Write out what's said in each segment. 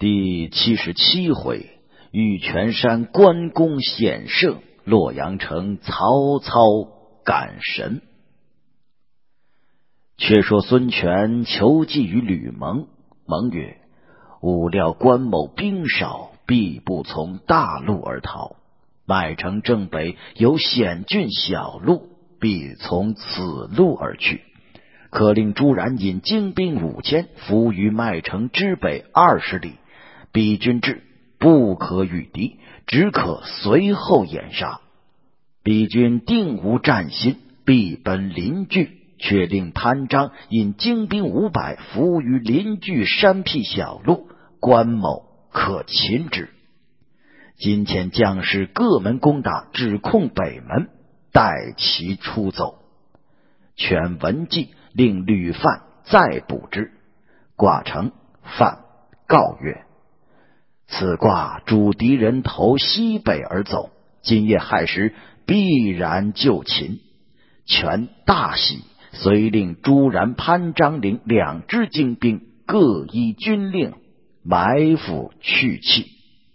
第77回，玉泉山关公显圣，洛阳城曹操赶神。却说孙权求计于吕蒙，蒙曰：吾料关某兵少，必不从大路而逃。麦城正北有险峻小路，必从此路而去。可令朱然引精兵5000伏于麦城之北20里，彼军至，不可与敌，只可随后掩杀。彼军定无战心，必奔临聚。却令潘璋引精兵500伏于临聚山僻小路，关某可擒之。今遣将士各门攻打，只控北门，待其出走。权闻计，令吕范再捕之。挂城，范告曰：此挂主敌人头西北而走，今夜亥时必然就擒。权大喜，遂令朱然、潘璋领2支精兵，各依军令埋伏去气。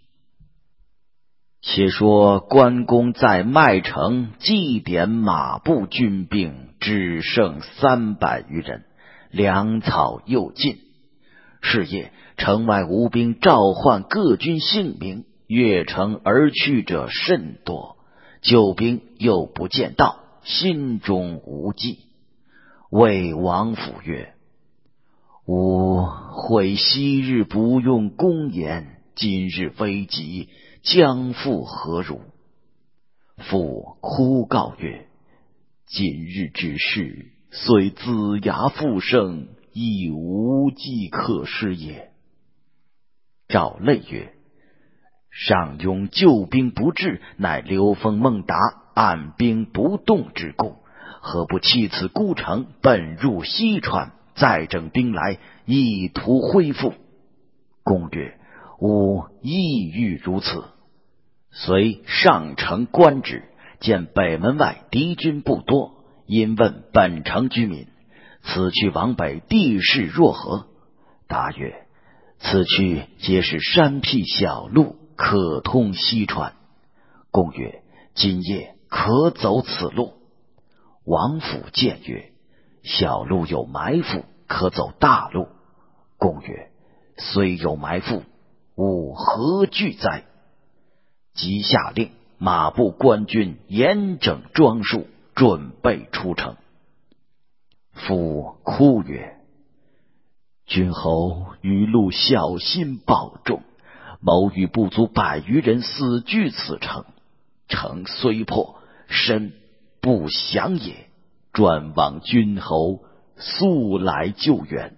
且说关公在麦城祭点马步军兵，只剩300余人，粮草又尽。是夜，城外吴兵召唤各军姓名，越城而去者甚多，救兵又不见到，心中无计。谓王府曰：吾悔昔日不用公言，今日危急，将复何如？父哭告曰：今日之事，虽子牙复生，亦无计可施也。赵累曰：上庸救兵不至，乃刘封、孟达按兵不动之功，何不弃此孤城，奔入西川，再整兵来，意图恢复？公曰：吾亦欲如此。遂上城观之，见北门外敌军不多，因问本城居民：此去往北地势若何？答曰：此去皆是山僻小路，可通西川。公曰：今夜可走此路。王府见曰：小路有埋伏，可走大路。公曰：虽有埋伏，吾何惧哉？即下令马步官军严整装束，准备出城。父哭曰：君侯于路小心保重，某与不足100余人死居此城，城虽破，身不降也，专望君侯速来救援。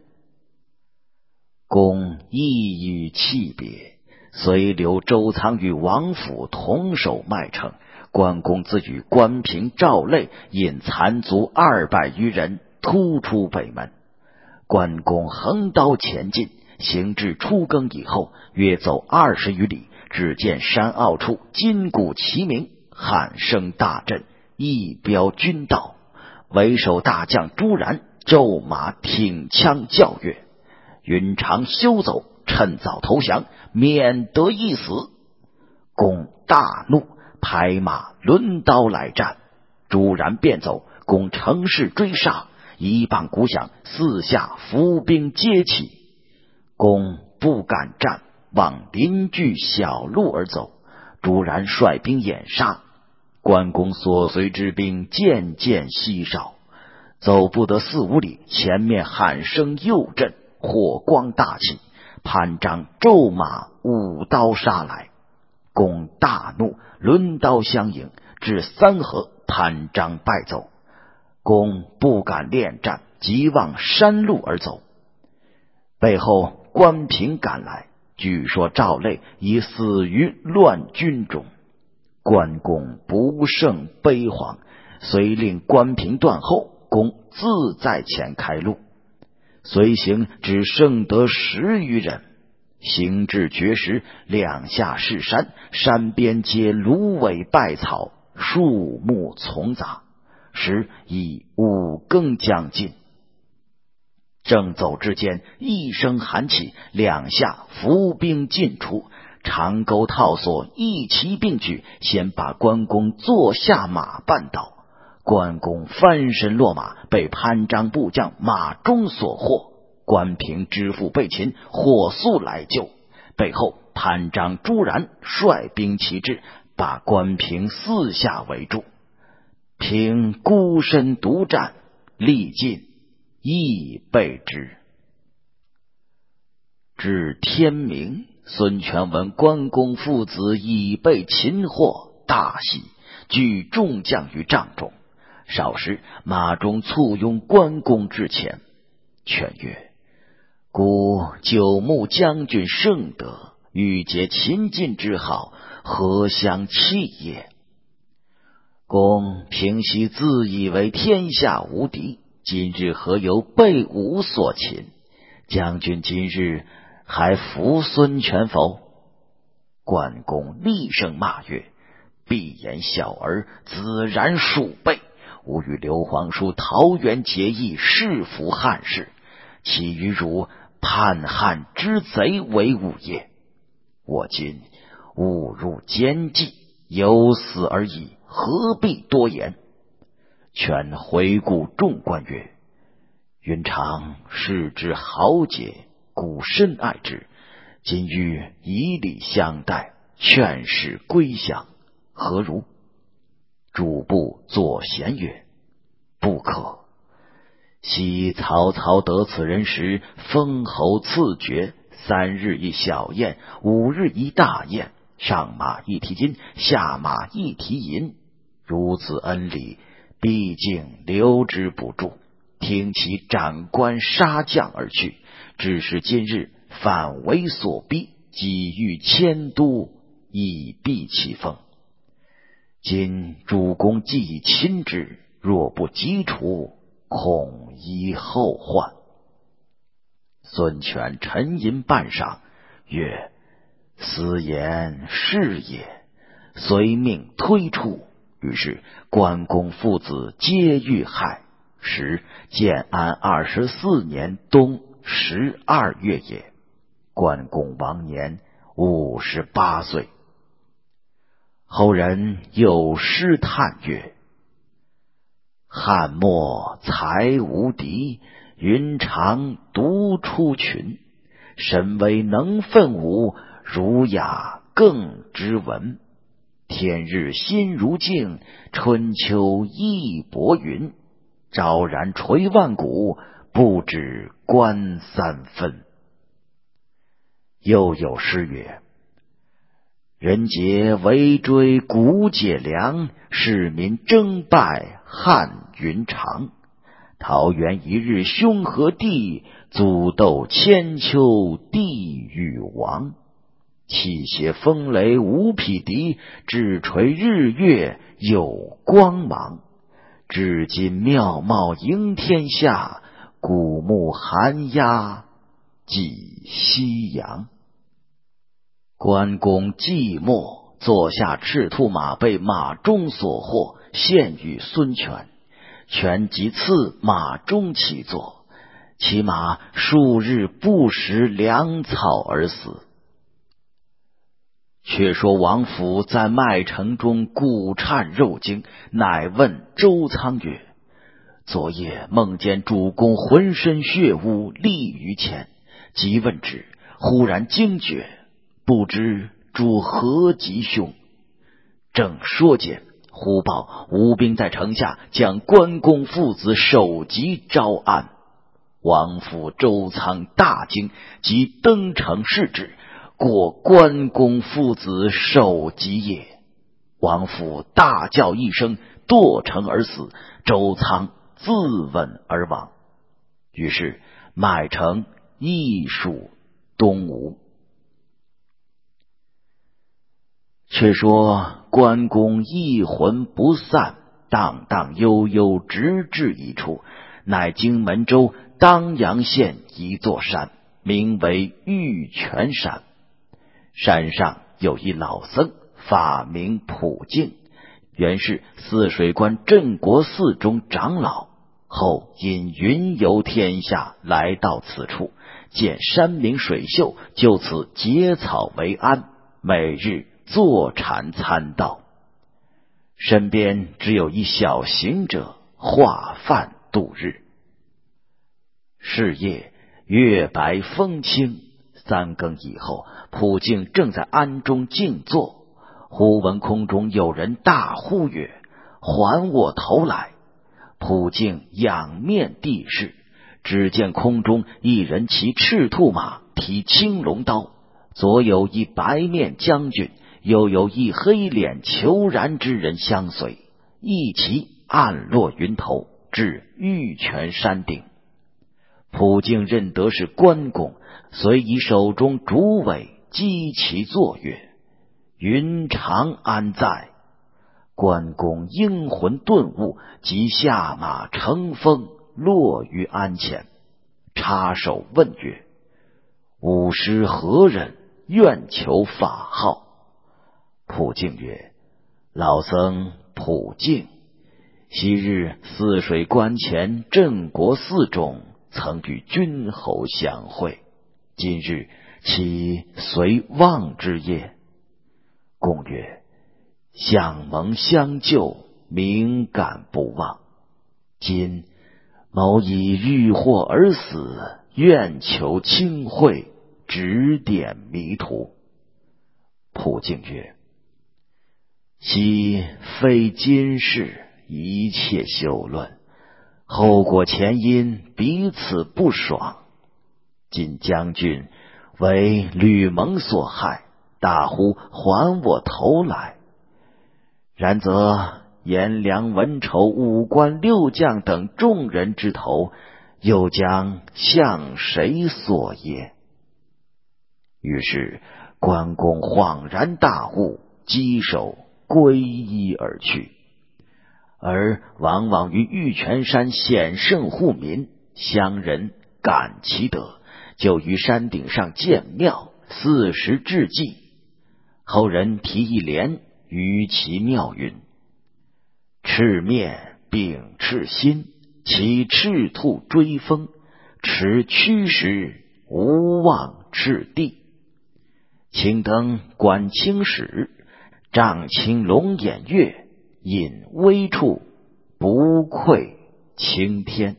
公一语泣别，遂留周仓与王府同守麦城。关公自与关平、赵累引残卒200余人突出北门。关公横刀前进，行至初更以后，约走20余里，只见山坳处金鼓齐鸣，喊声大震，一彪军到。为首大将朱然骤马挺枪叫曰：云长休走，趁早投降，免得一死。公大怒，拍马抡刀来战。朱然便走，公乘势追杀，一棒鼓响，四下伏兵皆起。公不敢战，往临聚小路而走。朱然率兵掩杀，关公所随之兵渐渐稀少。走不得4、5里，前面喊声又震，火光大起。潘璋骤马舞刀杀来。公大怒，抡刀相迎，至3合，潘璋败走。公不敢恋战，急往山路而走。背后关平赶来，据说赵累已死于乱军中。关公不胜悲惶，遂令关平断后，公自在前开路。随行只剩得10余人。行至绝时，两下是山，山边皆芦苇败草，树木丛杂。时已5更将近。 正走之间，一声喊起，两下伏兵尽出，长钩套索一齐并举，先把关公坐下马绊倒。关公翻身落马，被潘璋部将马忠所获。关平知父被擒，火速来救。背后潘璋、朱然率兵齐至，把关平四下围住。平孤身独战，力尽亦被之。至天明，孙权闻关公父子已被擒获，大喜，聚众将于帐中。少时，马忠簇拥关公至前。权曰：孤久慕将军圣德，欲结秦晋之好，何相弃也？公平昔自以为天下无敌，今日何由被吾所擒？将军今日还服孙权否？关公厉声骂曰：闭眼小儿，自然鼠辈！吾与刘皇叔桃园结义，誓服汉室，岂与汝叛汉之贼为伍也？我今误入奸计，有死而已，何必多言？权回顾众官曰：云长视之豪杰，故深爱之，今欲以礼相待，劝使归降，何如？主簿左贤曰：不可。昔曹操得此人时，封侯赐爵，3日一小宴，5日一大宴，上马一提金，下马一提银，如此恩礼，毕竟留之不住，听其斩官杀将而去。只是今日反为所逼，急欲迁都，以避其锋。今主公既已亲之，若不及除，恐依后患。孙权沉吟半晌，曰：斯言是也，遂命推出。于是关公父子皆遇害，时建安24年冬12月也。关公亡年58岁。后人有诗叹曰：汉末才无敌，云长独出群。神威能奋武，儒雅更知文。天日新如镜，春秋义薄云。昭然垂万古，不止关3分。又有诗曰：人杰围追古解良，市民争败汉云长。桃园一日凶和帝，祖斗千秋地狱王。气血风雷无匹敌，智垂日月有光芒。至今妙貌迎天下，古木寒鸦几夕阳。关公寂寞，坐下赤兔马，被马忠所获，献与孙权。权即赐马忠其坐，其马数日不食粮草而死。却说王府在麦城中骨颤肉惊，乃问周仓曰：昨夜梦见主公浑身血污，立于前，即问之，忽然惊觉，不知主何吉凶。正说间，忽报吴兵在城下将关公父子首级招安。王府周仓大惊，即登城视之，果关公父子首级也。王府大叫一声，堕城而死，周仓自刎而亡。于是麦城亦属东吴。却说关公一魂不散，荡荡悠悠，直至一处，乃荆门州当阳县一座山，名为玉泉山。山上有一老僧，法名普净，原是泗水关镇国寺中长老。 后因云游天下，来到此处，见山明水秀，就此结草为庵，每日坐禅参道。身边只有一小行者化饭度日。是夜月白风清，3更以后，普净正在庵中静坐，忽闻空中有人大呼曰：“还我头来！”普净仰面地视，只见空中一人骑赤兔马，提青龙刀，左有一白面将军，又有一黑脸虬髯之人相随，一齐暗落云头，至玉泉山顶。普净认得是关公，遂以手中竹尾击其作曰：“云长安在？”关公英魂顿悟，即下马乘风落于鞍前，插手问曰：“吾师何人？愿求法号。”普净曰：“老僧普净，昔日泗水关前镇国寺中，曾与君侯相会，今日岂随望之耶？”公曰：“相蒙相救，冥感不忘。今某以遇祸而死，愿求清慧，指点迷途。”普净曰：“昔非今世，一切休论，后果前因，彼此不爽。今将军为吕蒙所害，大呼还我头来。然则颜良、文丑、武官、六将等众人之头，又将向谁所耶？”于是关公恍然大悟，稽首皈依而去。而往往于玉泉山显圣护民，乡人感其德，就于山顶上建庙，4时致祭。后人题一联于其庙云：“赤面秉赤心，骑赤兔追风，持驱时无忘赤地。青灯观青史，丈青龙眼月，隐微处，不愧青天。”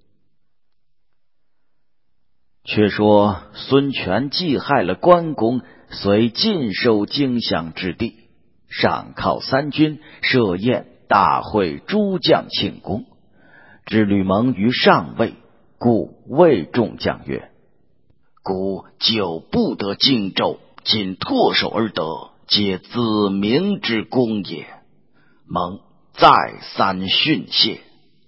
却说孙权既害了关公，遂尽收荆襄之地，上犒三军，设宴大会诸将庆功。知吕蒙于上位，故谓众将曰：“孤久不得荆州，今唾手而得，皆子明之功也。蒙再三训谢。”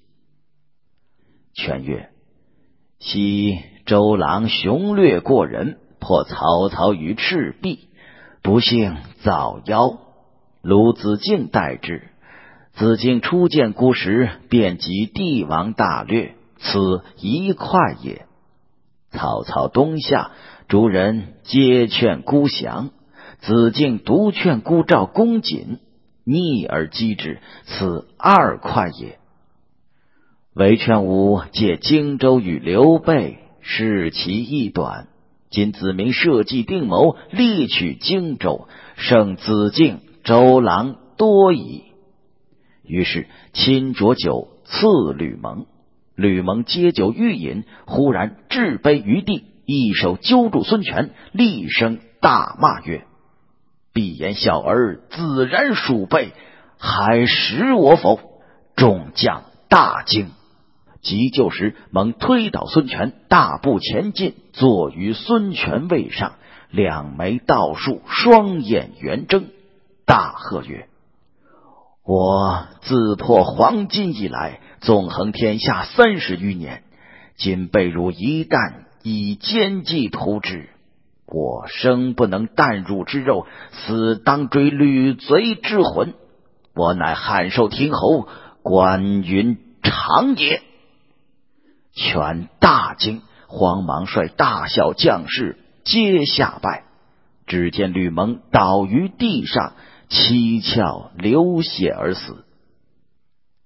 权曰：“昔周郎雄略过人，破曹操于赤壁，不幸早夭，鲁子敬代之。子敬初见孤时，便及帝王大略，此一快也。曹操东下，诸人皆劝孤降，子敬独劝孤赵公瑾，逆而击之，此二快也。韦劝吾借荆州与刘备，视其意短。今子明设计定谋，力取荆州，胜子敬、周郎多矣。”于是亲酌酒赐吕蒙。吕蒙接酒欲饮，忽然置杯于地，一手揪住孙权，厉声大骂曰：“闭眼小儿，自然鼠辈，还识我否？”众将大惊。急救时，蒙推倒孙权，大步前进，坐于孙权位上，两眉倒竖，双眼圆睁，大喝曰：“我自破黄巾以来，纵横天下30余年，今被汝一旦以奸计图之，我生不能啖汝之肉，死当追吕贼之魂。我乃汉寿亭侯关云长也。”权大惊，慌忙率大小将士皆下拜。只见吕蒙倒于地上，七窍流血而死。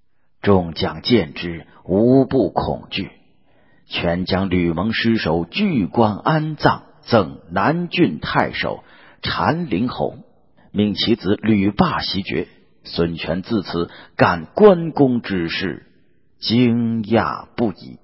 众将见之，无不恐惧。权将吕蒙尸首据关安葬，赠南郡太守禅灵侯，命其子吕霸袭爵。孙权自此感关公之事，惊讶不已。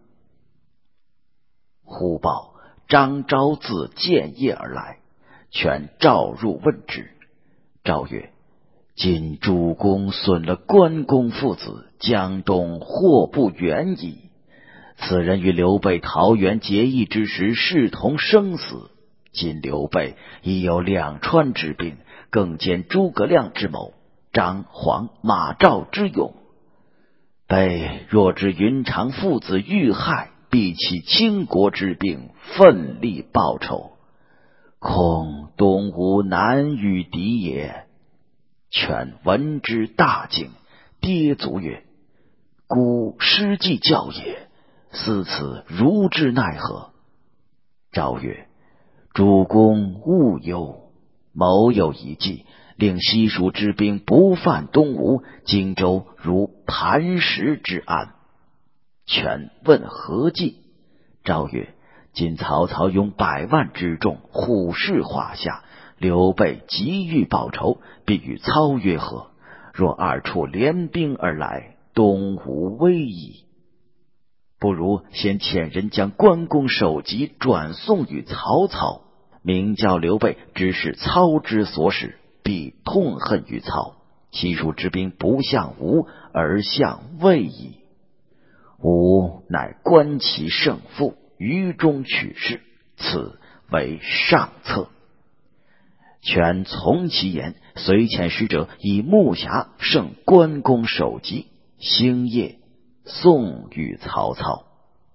忽报张昭自建业而来，权召入问之。昭曰：今主公损了关公父子，江东祸不远矣。此人与刘备桃园结义之时视同生死，今刘备已有两川之兵，更兼诸葛亮之谋，张黄马赵之勇。备若知云长父子遇害，必起倾国之兵，奋力报仇，恐东吴难与敌也。权闻之大惊，跌足曰：孤失计教也，思此如之奈何？昭曰：主公勿忧，某有一计，令西蜀之兵不犯东吴，荆州如磐石之安。权问何计？昭曰：今曹操拥100万之众，虎视华夏，刘备急欲报仇，必与操约和。若二处联兵而来，东吴危矣。不如先遣人将关公首级转送与曹操，明教刘备指使操之所使，必痛恨于操。西蜀之兵不向吴，而向魏矣。吾乃观其胜负，于中取势，此为上策。权从其言，遂遣使者以木匣盛关公首级，星夜送与曹操。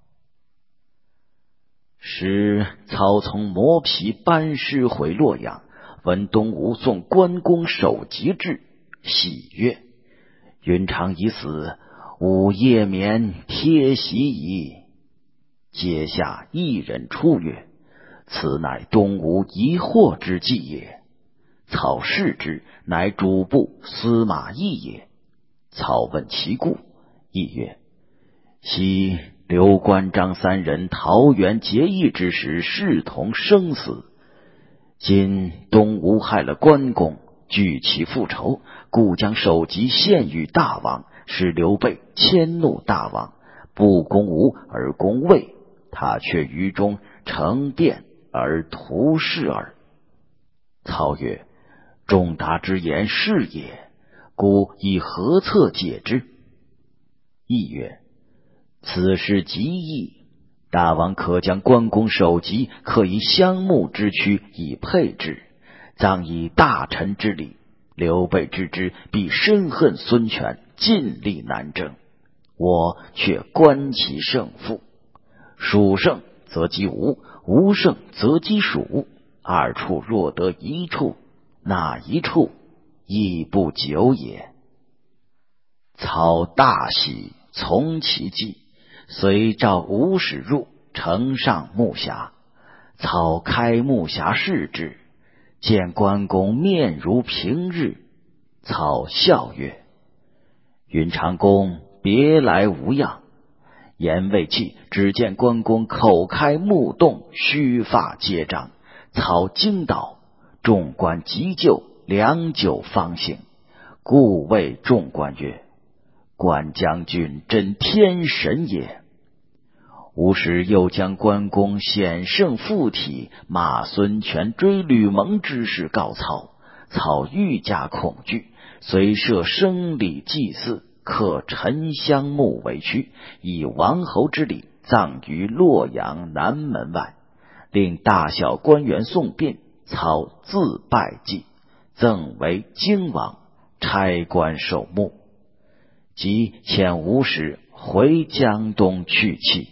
时操从磨皮班师回洛阳，闻东吴送关公首级至，喜曰：云长已死，吾夜眠贴席矣。阶下一人出曰：此乃东吴疑惑之计也。操视之，乃主簿司马懿也。操问其故，懿曰：昔刘关张三人桃园结义之时视同生死，今东吴害了关公，据其复仇，故将首级献与大王，使刘备迁怒大王，不攻吴而攻魏，他却于中成变而图事耳。操曰：仲达之言是也，故以何策解之？懿曰：此事极易，大王可将关公首级刻以香木之躯以配之，葬以大臣之礼。刘备知之，必深恨孙权，尽力南征。我却观其胜负，蜀胜则击吴，吴胜则击蜀，二处若得一处，哪一处亦不久也。操大喜，从其计，遂召吴使入，呈上木匣。操开木匣视之，见关公面如平日。操笑曰：云长公别来无恙。言未尽，只见关公口开木洞，须发皆张。操惊倒，众官急救，良久方醒。故谓众官曰：关将军真天神也。吴使又将关公险胜附体，骂孙权追吕蒙之事告操。操愈加恐惧，遂设生礼祭祀，刻沉香木为躯，以王侯之礼葬于洛阳南门外，令大小官员送殡。操自拜祭，赠为荆王，差官守墓，即遣吴使回江东去气。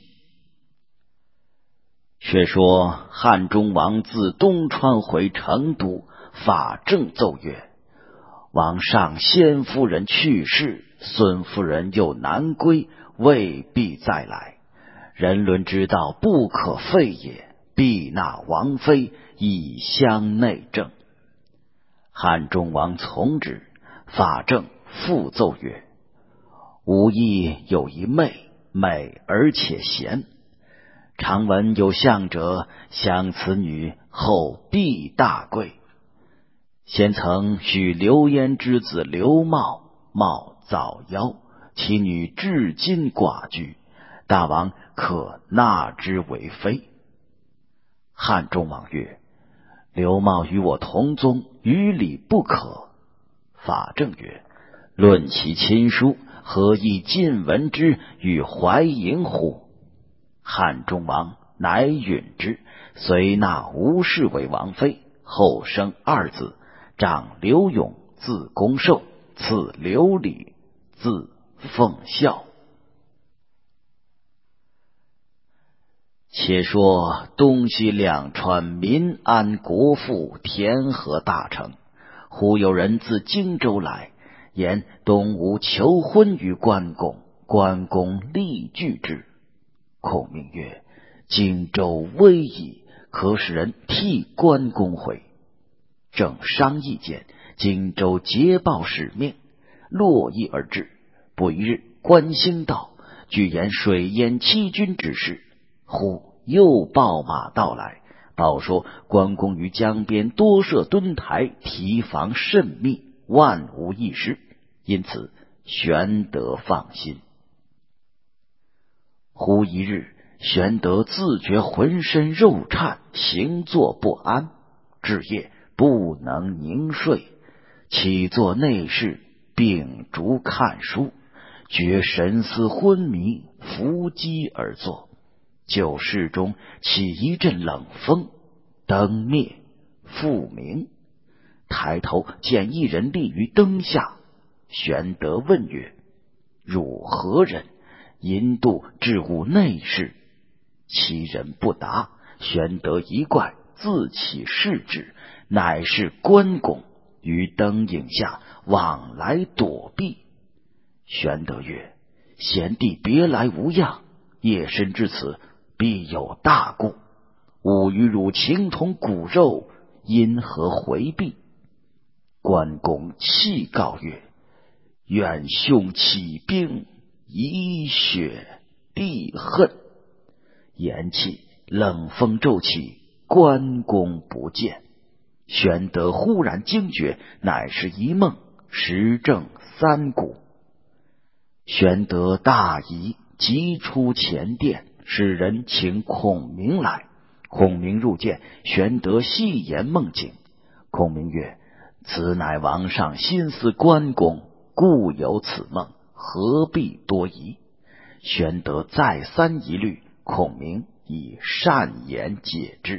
却说汉中王自东川回成都，法正奏曰：王上先夫人去世，孙夫人又难归，未必再来。人伦之道不可废也，必纳王妃，以相内政。汉中王从之。法正复奏曰： 吾亦有一妹，美而且贤。常闻有相者享此女，后必大贵。先曾许刘焉之子刘茂，茂早夭，其女至今寡居，大王可纳之为妃。汉中王曰：刘茂与我同宗，于礼不可。法正曰：论其亲疏，何以晋闻之与怀隐乎？汉中王乃允之，遂纳吴氏为王妃，后生二子，长刘永字公寿，次刘礼字奉孝。且说东西两川民安国富，田禾大成。忽有人自荆州来，言东吴求婚于关公，关公力拒之。孔明曰：荆州危矣，可使人替关公回。正商议间，荆州捷报使命，络绎而至。不一日，关兴到，据言水淹七军之事。忽又报马到来，报说关公于江边多设墩台，提防甚密，万无一失，因此玄德放心。忽一日，玄德自觉浑身肉颤，行坐不安，至夜不能宁睡，起坐内室，秉烛看书，觉神思昏迷，伏击而坐。酒室中起一阵冷风，灯灭复明，抬头见一人立于灯下。玄德问曰：汝何人？引渡至吾内室。其人不答。玄德一怪，自起视之，乃是关公，于灯影下往来躲避。玄德曰：贤弟别来无恙，夜深至此，必有大故。吾与汝情同骨肉，因何回避？关公泣告曰：愿兄起兵，以雪避恨。言讫，冷风骤起，关公不见。玄德忽然惊觉，乃是一梦，时正三鼓。玄德大疑，急出前殿，使人请孔明来。孔明入见，玄德细言梦境。孔明曰：此乃王上心思关公，故有此梦，何必多疑？玄德再三疑虑，孔明以善言解之。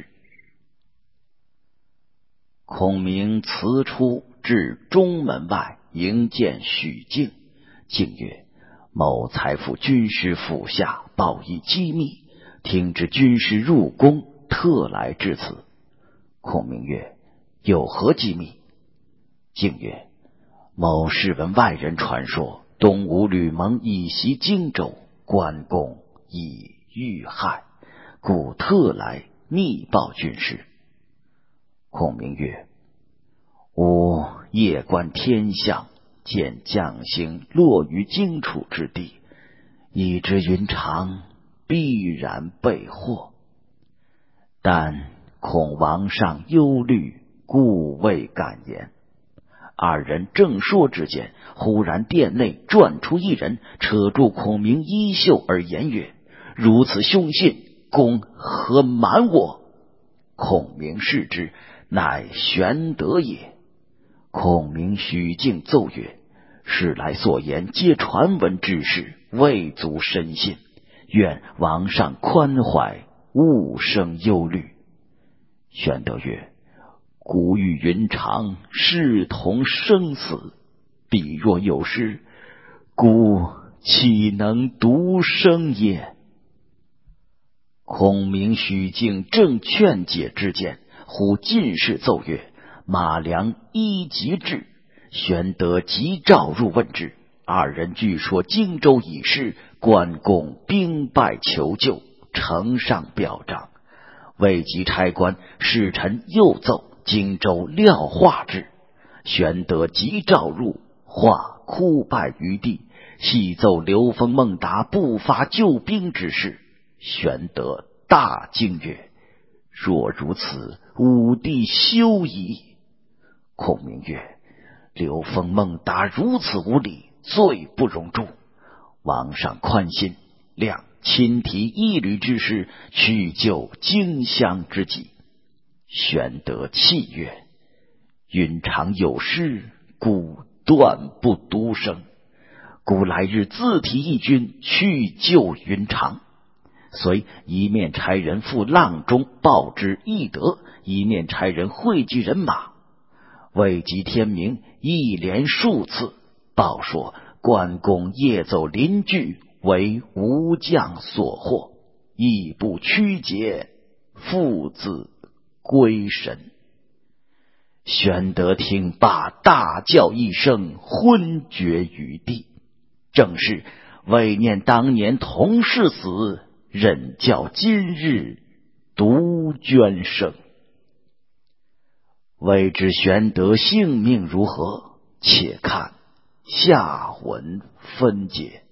孔明辞出，至中门外，迎见许敬。敬曰：某才赴军师府下，报以机密，听知军师入宫，特来至此。孔明曰：有何机密？敬曰：某是闻外人传说，东吴吕蒙以袭荆州，关公已遇害，故特来密报军师。孔明曰：吾夜观天象，见将星落于荆楚之地，已知云长必然被祸，但恐王上忧虑，故未敢言。二人正说之间，忽然殿内转出一人，扯住孔明衣袖而言曰：如此凶信，公何瞒我？孔明视之，乃玄德也。孔明许敬奏曰：史来所言皆传闻之事，未足深信，愿王上宽怀，勿生忧虑。玄德曰：古与云长，视同生死，彼若有失，孤岂能独生也？孔明、许敬正劝解之间，忽进士奏曰：马良一急至。玄德急召入问之，二人据说荆州已失，关公兵败求救，呈上表彰。未及差官，使臣又奏荆州廖化至。玄德急召入，化哭拜于地， 细奏刘封、孟达不发救兵之事。玄德大惊曰：若如此，武帝休矣。孔明曰：刘封、孟达如此无礼，罪不容诛。王上宽心，谅亲提一旅之师，去救荆襄之急。玄德泣曰：云长有失，故断不独生。故来日自提一军去救云长。遂一面差人赴阆中报之翼德，一面差人汇聚人马。未及天明，一连数次报说关公夜走临聚，为吴将所获，亦不屈节，父子归神。玄德听罢，大叫一声，昏厥于地。正是为念当年同是死，忍教今日独捐生。未知玄德性命如何？且看下文分解。